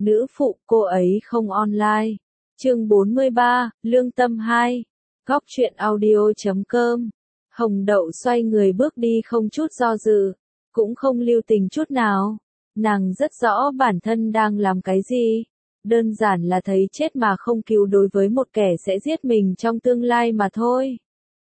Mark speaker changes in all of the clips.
Speaker 1: Nữ phụ cô ấy không online. Chương 43, Lương tâm 2. Góc truyện audio.com. Hồng Đậu xoay người bước đi không chút do dự, cũng không lưu tình chút nào. Nàng rất rõ bản thân đang làm cái gì. Đơn giản là thấy chết mà không cứu đối với một kẻ sẽ giết mình trong tương lai mà thôi.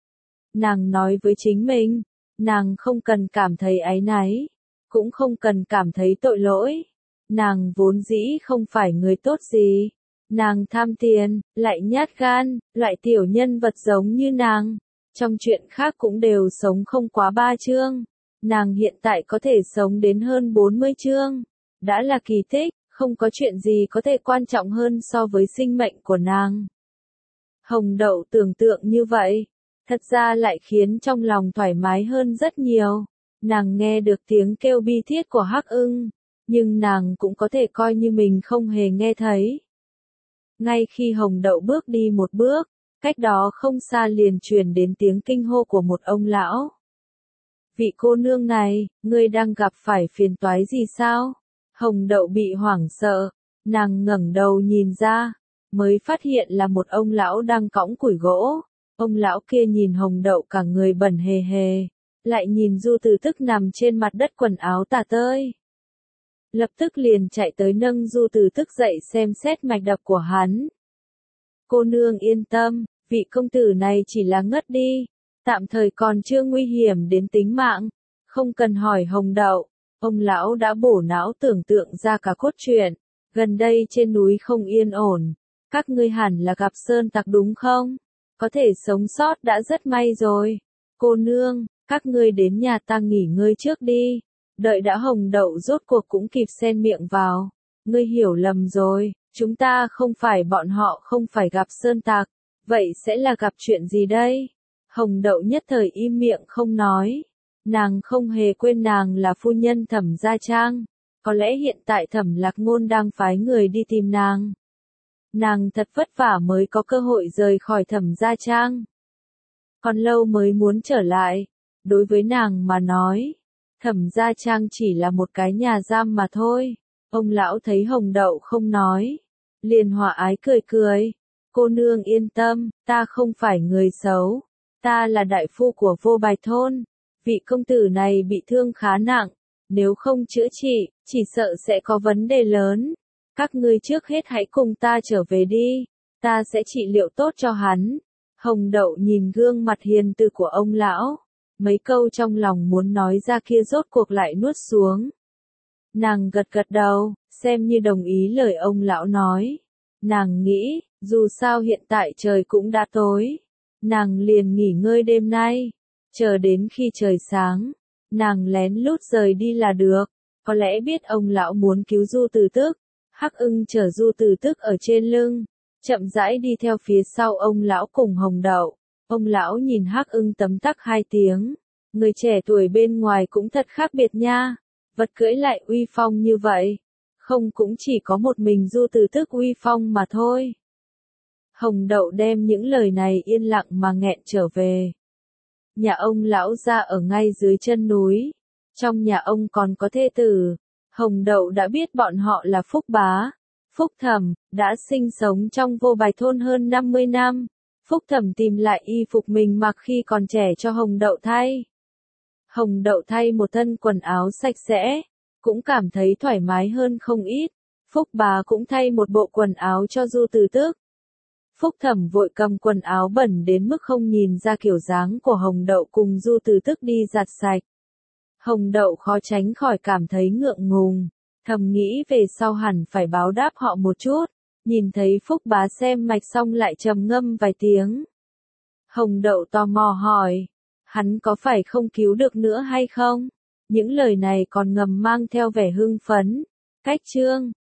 Speaker 1: Nàng nói với chính mình, nàng không cần cảm thấy áy náy, cũng không cần cảm thấy tội lỗi. Nàng vốn dĩ không phải người tốt gì. Nàng tham tiền, lại nhát gan, loại tiểu nhân vật giống như nàng. Trong chuyện khác cũng đều sống không quá 3 chương. Nàng hiện tại có thể sống đến hơn 40 chương. Đã là kỳ tích, không có chuyện gì có thể quan trọng hơn so với sinh mệnh của nàng. Hồng Đậu tưởng tượng như vậy, thật ra lại khiến trong lòng thoải mái hơn rất nhiều. Nàng nghe được tiếng kêu bi thiết của Hắc Ưng, nhưng nàng cũng có thể coi như mình không hề nghe thấy. Ngay khi Hồng Đậu bước đi một bước, cách đó không xa liền truyền đến tiếng kinh hô của một ông lão. Vị cô nương này, ngươi đang gặp phải phiền toái gì sao? Hồng Đậu bị hoảng sợ, nàng ngẩng đầu nhìn ra, mới phát hiện là một ông lão đang cõng củi gỗ. Ông lão kia nhìn Hồng Đậu cả người bẩn hề hề, lại nhìn Du Từ Tức nằm trên mặt đất quần áo tả tơi. Lập tức liền chạy tới nâng Du Từ Tức dậy xem xét mạch đập của hắn. Cô nương yên tâm, vị công tử này chỉ là ngất đi, tạm thời còn chưa nguy hiểm đến tính mạng, không cần hỏi Hồng Đậu. Ông lão đã bổ não tưởng tượng ra cả cốt truyện. Gần đây trên núi không yên ổn, các ngươi hẳn là gặp sơn tặc đúng không? Có thể sống sót đã rất may rồi. Cô nương, các ngươi đến nhà ta nghỉ ngơi trước đi. Đợi đã Hồng Đậu rốt cuộc cũng kịp xen miệng vào. Ngươi hiểu lầm rồi, chúng ta không phải bọn họ không phải gặp sơn tặc. Vậy sẽ là gặp chuyện gì đây? Hồng Đậu nhất thời im miệng không nói. Nàng không hề quên nàng là phu nhân Thẩm Gia Trang. Có lẽ hiện tại Thẩm Lạc Ngôn đang phái người đi tìm nàng. Nàng thật vất vả mới có cơ hội rời khỏi Thẩm Gia Trang. Còn lâu mới muốn trở lại. Đối với nàng mà nói, Thẩm Gia Trang chỉ là một cái nhà giam mà thôi. Ông lão thấy Hồng Đậu không nói, liền hòa ái cười cười. Cô nương yên tâm, ta không phải người xấu. Ta là đại phu của Vô Bài Thôn. Vị công tử này bị thương khá nặng. Nếu không chữa trị, chỉ sợ sẽ có vấn đề lớn. Các ngươi trước hết hãy cùng ta trở về đi. Ta sẽ trị liệu tốt cho hắn. Hồng Đậu nhìn gương mặt hiền từ của ông lão. Mấy câu trong lòng muốn nói ra kia rốt cuộc lại nuốt xuống. Nàng gật gật đầu, xem như đồng ý lời ông lão nói. Nàng nghĩ, dù sao hiện tại trời cũng đã tối. Nàng liền nghỉ ngơi đêm nay. Chờ đến khi trời sáng, nàng lén lút rời đi là được. Có lẽ biết ông lão muốn cứu Du Từ Tức. Hắc Ưng chở Du Từ Tức ở trên lưng, chậm rãi đi theo phía sau ông lão cùng Hồng Đậu. Ông lão nhìn Hắc Ưng tấm tắc 2 tiếng. Người trẻ tuổi bên ngoài cũng thật khác biệt nha. Vật cưỡi lại uy phong như vậy. Không cũng chỉ có một mình Du Từ Tức uy phong mà thôi. Hồng Đậu đem những lời này yên lặng mà nghẹn trở về. Nhà ông lão gia ở ngay dưới chân núi. Trong nhà ông còn có thê tử. Hồng Đậu đã biết bọn họ là Phúc Bá, Phúc Thẩm, đã sinh sống trong Vô Bài Thôn hơn 50 năm. Phúc Thẩm tìm lại y phục mình mặc khi còn trẻ cho Hồng Đậu thay. Hồng Đậu thay một thân quần áo sạch sẽ, cũng cảm thấy thoải mái hơn không ít. Phúc Bá cũng thay một bộ quần áo cho Du Từ Tức. Phúc Thẩm vội cầm quần áo bẩn đến mức không nhìn ra kiểu dáng của Hồng Đậu cùng Du Từ Tức đi giặt sạch. Hồng Đậu khó tránh khỏi cảm thấy ngượng ngùng, thầm nghĩ về sau hẳn phải báo đáp họ một chút. Nhìn thấy Phúc Bá xem mạch xong lại trầm ngâm vài tiếng. Hồng Đậu tò mò hỏi, hắn có phải không cứu được nữa hay không? Những lời này còn ngầm mang theo vẻ hưng phấn. Cách chương,